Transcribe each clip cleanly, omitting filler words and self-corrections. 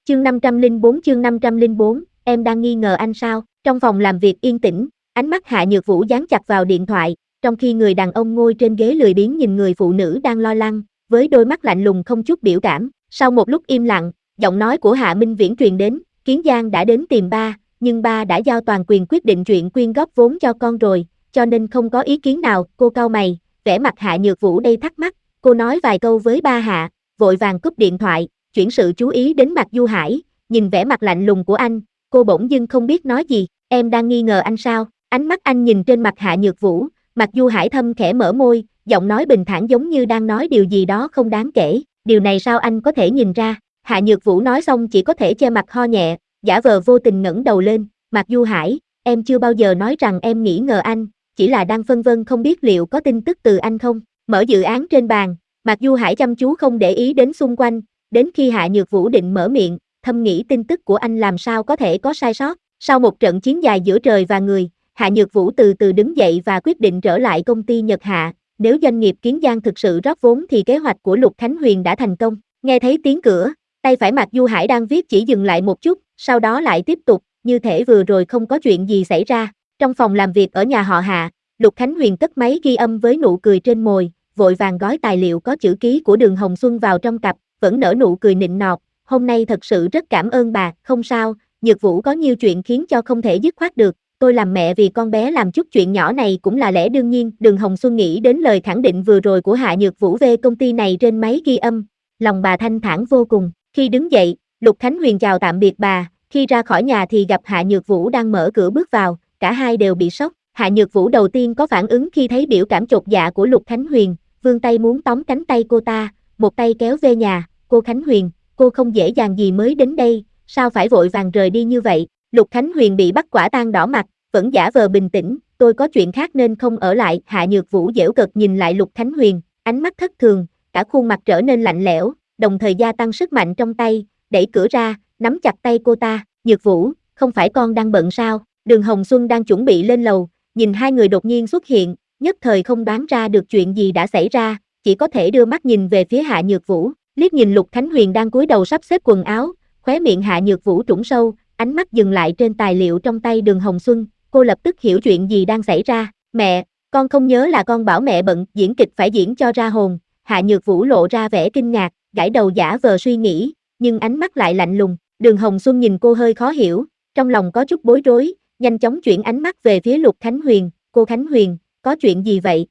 Chương 504, em đang nghi ngờ anh sao? Trong phòng làm việc yên tĩnh, ánh mắt Hạ Nhược Vũ dán chặt vào điện thoại, trong khi người đàn ông ngồi trên ghế lười biếng nhìn người phụ nữ đang lo lắng, với đôi mắt lạnh lùng không chút biểu cảm. Sau một lúc im lặng, giọng nói của Hạ Minh Viễn truyền đến, Kiến Giang đã đến tìm ba, nhưng ba đã giao toàn quyền quyết định chuyện quyên góp vốn cho con rồi, cho nên không có ý kiến nào. Cô cau mày, vẻ mặt Hạ Nhược Vũ đây thắc mắc, cô nói vài câu với ba Hạ, vội vàng cúp điện thoại, chuyển sự chú ý đến Mạc Du Hải, nhìn vẻ mặt lạnh lùng của anh, cô bỗng dưng không biết nói gì. Em đang nghi ngờ anh sao? Ánh mắt anh nhìn trên mặt Hạ Nhược Vũ, Mạc Du Hải thâm khẽ mở môi, giọng nói bình thản giống như đang nói điều gì đó không đáng kể. Điều này sao anh có thể nhìn ra? Hạ Nhược Vũ nói xong chỉ có thể che mặt ho nhẹ, giả vờ vô tình ngẩng đầu lên. Mạc Du Hải, em chưa bao giờ nói rằng em nghi ngờ anh, chỉ là đang phân vân không biết liệu có tin tức từ anh không. Mở dự án trên bàn, Mạc Du Hải chăm chú không để ý đến xung quanh, đến khi Hạ Nhược Vũ định mở miệng, thầm nghĩ tin tức của anh làm sao có thể có sai sót. Sau một trận chiến dài giữa trời và người, Hạ Nhược Vũ từ từ đứng dậy và quyết định trở lại công ty Nhật Hạ. Nếu doanh nghiệp Kiến Giang thực sự rót vốn thì kế hoạch của Lục Khánh Huyền đã thành công. Nghe thấy tiếng cửa, tay phải Mạc Du Hải đang viết chỉ dừng lại một chút, sau đó lại tiếp tục, như thể vừa rồi không có chuyện gì xảy ra. Trong phòng làm việc ở nhà họ Hạ, Lục Khánh Huyền cất máy ghi âm với nụ cười trên môi, vội vàng gói tài liệu có chữ ký của Đường Hồng Xuân vào trong cặp, vẫn nở nụ cười nịnh nọt. Hôm nay thật sự rất cảm ơn bà. Không sao, Nhược Vũ có nhiều chuyện khiến cho không thể dứt khoát được, tôi làm mẹ vì con bé làm chút chuyện nhỏ này cũng là lẽ đương nhiên. Đường Hồng Xuân nghĩ đến lời khẳng định vừa rồi của Hạ Nhược Vũ về công ty này trên máy ghi âm, lòng bà thanh thản vô cùng. Khi đứng dậy, Lục Khánh Huyền chào tạm biệt bà, khi ra khỏi nhà thì gặp Hạ Nhược Vũ đang mở cửa bước vào, cả hai đều bị sốc. Hạ Nhược Vũ đầu tiên có phản ứng khi thấy biểu cảm chột dạ của Lục Khánh Huyền, vươn tay muốn tóm cánh tay cô ta, một tay kéo về nhà. Cô Khánh Huyền, cô không dễ dàng gì mới đến đây, sao phải vội vàng rời đi như vậy? Lục Khánh Huyền bị bắt quả tang đỏ mặt, vẫn giả vờ bình tĩnh, tôi có chuyện khác nên không ở lại. Hạ Nhược Vũ giễu cợt nhìn lại Lục Khánh Huyền, ánh mắt thất thường, cả khuôn mặt trở nên lạnh lẽo, đồng thời gia tăng sức mạnh trong tay, đẩy cửa ra, nắm chặt tay cô ta. Nhược Vũ, không phải con đang bận sao? Đường Hồng Xuân đang chuẩn bị lên lầu, nhìn hai người đột nhiên xuất hiện, nhất thời không đoán ra được chuyện gì đã xảy ra, chỉ có thể đưa mắt nhìn về phía Hạ Nhược Vũ, liếc nhìn Lục Khánh Huyền đang cúi đầu sắp xếp quần áo, khóe miệng Hạ Nhược Vũ trũng sâu, ánh mắt dừng lại trên tài liệu trong tay Đường Hồng Xuân, cô lập tức hiểu chuyện gì đang xảy ra. Mẹ, con không nhớ là con bảo mẹ bận diễn kịch phải diễn cho ra hồn. Hạ Nhược Vũ lộ ra vẻ kinh ngạc, gãi đầu giả vờ suy nghĩ, nhưng ánh mắt lại lạnh lùng. Đường Hồng Xuân nhìn cô hơi khó hiểu, trong lòng có chút bối rối, nhanh chóng chuyển ánh mắt về phía Lục Khánh Huyền. Cô Khánh Huyền, có chuyện gì vậy?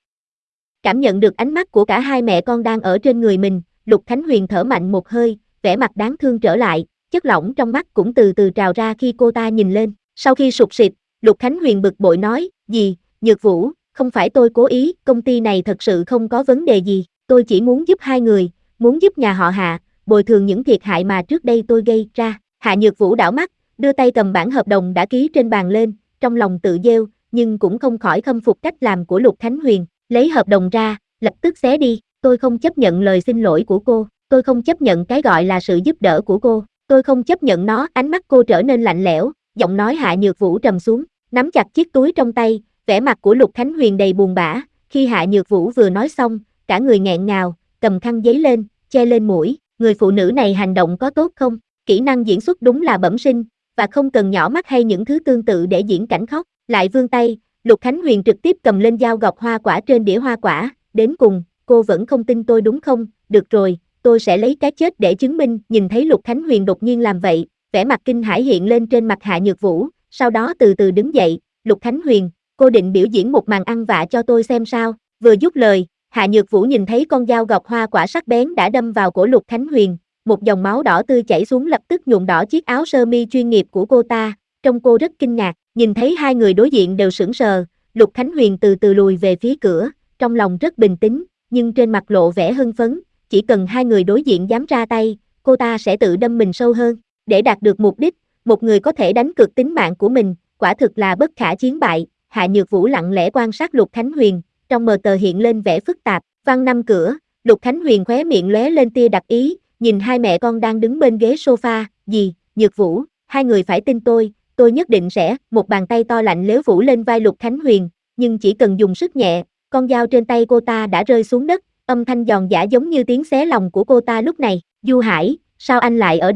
Cảm nhận được ánh mắt của cả hai mẹ con đang ở trên người mình, Lục Khánh Huyền thở mạnh một hơi, vẻ mặt đáng thương trở lại, chất lỏng trong mắt cũng từ từ trào ra khi cô ta nhìn lên. Sau khi sụt sịt, Lục Khánh Huyền bực bội nói, gì, Nhược Vũ, không phải tôi cố ý, công ty này thật sự không có vấn đề gì, tôi chỉ muốn giúp hai người, muốn giúp nhà họ Hạ, bồi thường những thiệt hại mà trước đây tôi gây ra. Hạ Nhược Vũ đảo mắt, đưa tay cầm bản hợp đồng đã ký trên bàn lên, trong lòng tự giễu, nhưng cũng không khỏi khâm phục cách làm của Lục Khánh Huyền, lấy hợp đồng ra, lập tức xé đi. Tôi không chấp nhận lời xin lỗi của cô, tôi không chấp nhận cái gọi là sự giúp đỡ của cô, tôi không chấp nhận nó. Ánh mắt cô trở nên lạnh lẽo, giọng nói Hạ Nhược Vũ trầm xuống, nắm chặt chiếc túi trong tay, vẻ mặt của Lục Khánh Huyền đầy buồn bã. Khi Hạ Nhược Vũ vừa nói xong, cả người nghẹn ngào, cầm khăn giấy lên, che lên mũi. Người phụ nữ này hành động có tốt không? Kỹ năng diễn xuất đúng là bẩm sinh, và không cần nhỏ mắt hay những thứ tương tự để diễn cảnh khóc. Lại vươn tay, Lục Khánh Huyền trực tiếp cầm lên dao gọt hoa quả trên đĩa hoa quả. Đến cùng, cô vẫn không tin tôi đúng không? Được rồi, tôi sẽ lấy cái chết để chứng minh. Nhìn thấy Lục Khánh Huyền đột nhiên làm vậy, vẻ mặt kinh hãi hiện lên trên mặt Hạ Nhược Vũ, sau đó từ từ đứng dậy. Lục Khánh Huyền, cô định biểu diễn một màn ăn vạ cho tôi xem sao? Vừa dứt lời, Hạ Nhược Vũ nhìn thấy con dao gọt hoa quả sắc bén đã đâm vào cổ Lục Khánh Huyền, một dòng máu đỏ tươi chảy xuống lập tức nhuộm đỏ chiếc áo sơ mi chuyên nghiệp của cô ta. Trông cô rất kinh ngạc, nhìn thấy hai người đối diện đều sững sờ, Lục Khánh Huyền từ từ lùi về phía cửa, trong lòng rất bình tĩnh, nhưng trên mặt lộ vẻ hưng phấn, chỉ cần hai người đối diện dám ra tay, cô ta sẽ tự đâm mình sâu hơn. Để đạt được mục đích, một người có thể đánh cược tính mạng của mình, quả thực là bất khả chiến bại. Hạ Nhược Vũ lặng lẽ quan sát Lục Khánh Huyền, trong mờ tờ hiện lên vẻ phức tạp. Văn năm cửa, Lục Khánh Huyền khóe miệng lóe lên tia đặc ý, nhìn hai mẹ con đang đứng bên ghế sofa. Gì, Nhược Vũ, hai người phải tin tôi nhất định sẽ. Một bàn tay to lạnh lẽo phủ lên vai Lục Khánh Huyền, nhưng chỉ cần dùng sức nhẹ, con dao trên tay cô ta đã rơi xuống đất, âm thanh giòn giã giống như tiếng xé lòng của cô ta lúc này. Du Hải, sao anh lại ở đây?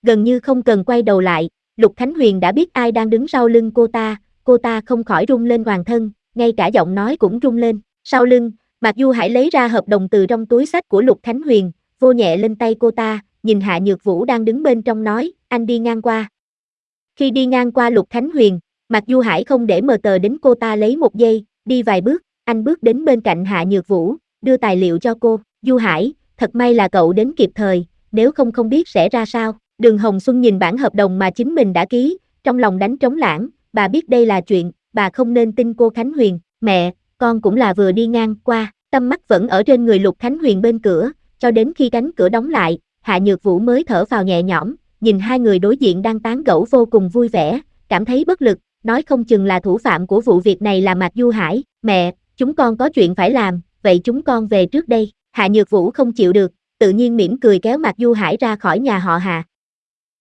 Gần như không cần quay đầu lại, Lục Khánh Huyền đã biết ai đang đứng sau lưng cô ta không khỏi rung lên toàn thân, ngay cả giọng nói cũng rung lên. Sau lưng, Mạc Du Hải lấy ra hợp đồng từ trong túi xách của Lục Khánh Huyền, vô nhẹ lên tay cô ta, nhìn Hạ Nhược Vũ đang đứng bên trong nói, anh đi ngang qua. Khi đi ngang qua Lục Khánh Huyền, Mạc Du Hải không để mờ tờ đến cô ta lấy một giây, đi vài bước, anh bước đến bên cạnh Hạ Nhược Vũ, đưa tài liệu cho cô. Du Hải, thật may là cậu đến kịp thời, nếu không biết sẽ ra sao. Đường Hồng Xuân nhìn bản hợp đồng mà chính mình đã ký, trong lòng đánh trống lảng, bà biết đây là chuyện, bà không nên tin cô Khánh Huyền. Mẹ, con cũng là vừa đi ngang qua, tâm mắt vẫn ở trên người Lục Khánh Huyền bên cửa, cho đến khi cánh cửa đóng lại, Hạ Nhược Vũ mới thở phào nhẹ nhõm, nhìn hai người đối diện đang tán gẫu vô cùng vui vẻ, cảm thấy bất lực, nói không chừng là thủ phạm của vụ việc này là Mạc Du Hải. Mẹ, chúng con có chuyện phải làm, vậy chúng con về trước đây. Hạ Nhược Vũ không chịu được, tự nhiên mỉm cười kéo Mạc Du Hải ra khỏi nhà họ Hạ.